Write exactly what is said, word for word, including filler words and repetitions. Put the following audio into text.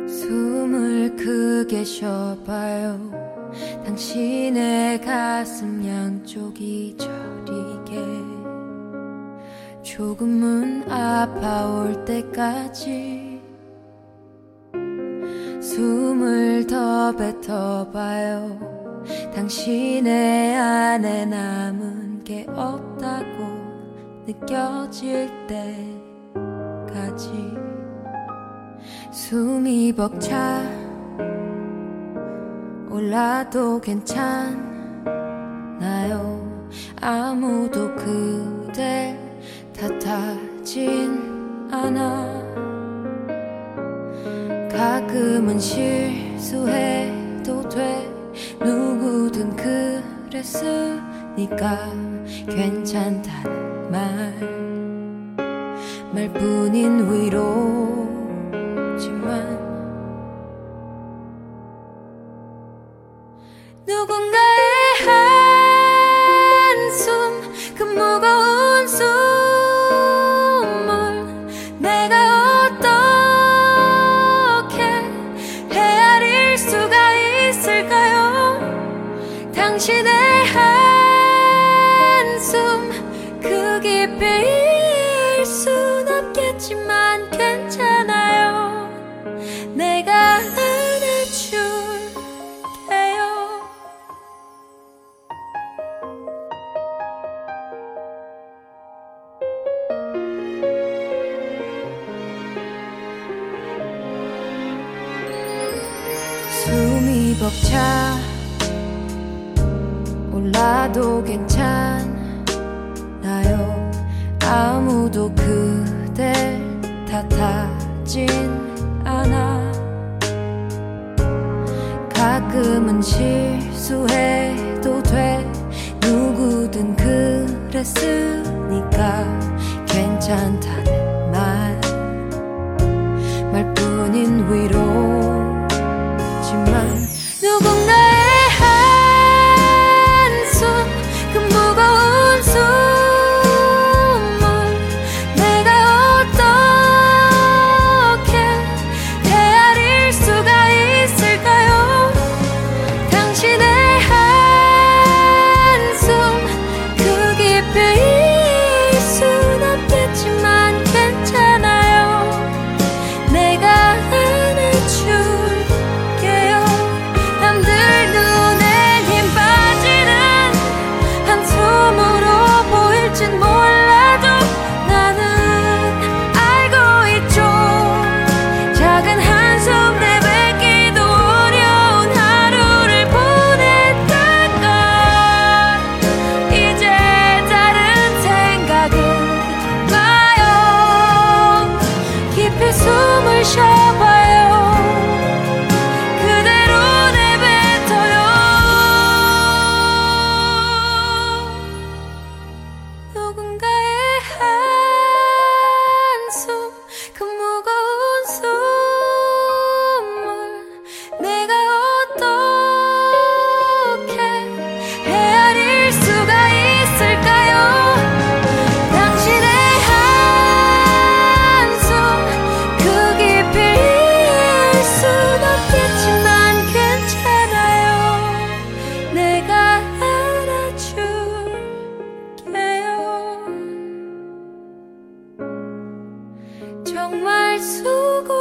숨을 크게 쉬어봐요. 당신의 가슴 양쪽이 저리게 조금은 아파올 때까지 숨을 더 뱉어봐요. 당신의 안에 남은 게 없다고 느껴질 때까지 숨이 벅차 올라도 괜찮나요? 아무도 그댈 탓하진 않아. 가끔은 실수해도 돼. 누구든 그랬으니까 괜찮다는 말 말뿐인 위로지만 누군가의 한숨 그 무거운 숨을 내가 어떻게 헤아릴 수가 있을까요? 당신의 한숨 그 깊이일 순 없겠지만 괜찮아요. 내가 안아줄게요. 숨이 벅차 올라도 괜찮나요? 아무도 그댈 탓하진 않아. 가끔은 실수해도 돼. 누구든 그랬으니까 괜찮다는 말 말뿐인 위로지만 누군가의 한숨 그 무거운 숨을 내가 어떻게 헤아릴 수가 있을까요? 당신의 한숨 그 깊이일 순 없겠지만 괜찮아요. 내가 안아줄게요. 남들 눈엔 힘 빠지는 한숨으로 보일진 몰라도 나는 알고 있죠. 작은 한숨 내뱉기도 어려운 하루를 보냈다가 이제 다른 생각은 마요. 깊이 숨을 쉬어봐요. 그대로 내뱉어요. 누군가의 한숨 그 무거운 숨을 내가 어떻게 헤아릴 수가 있을까요? 당신의 한숨 그 깊이일 순 없겠지만 괜찮아요. 내가 안아줄게요. 정말 수고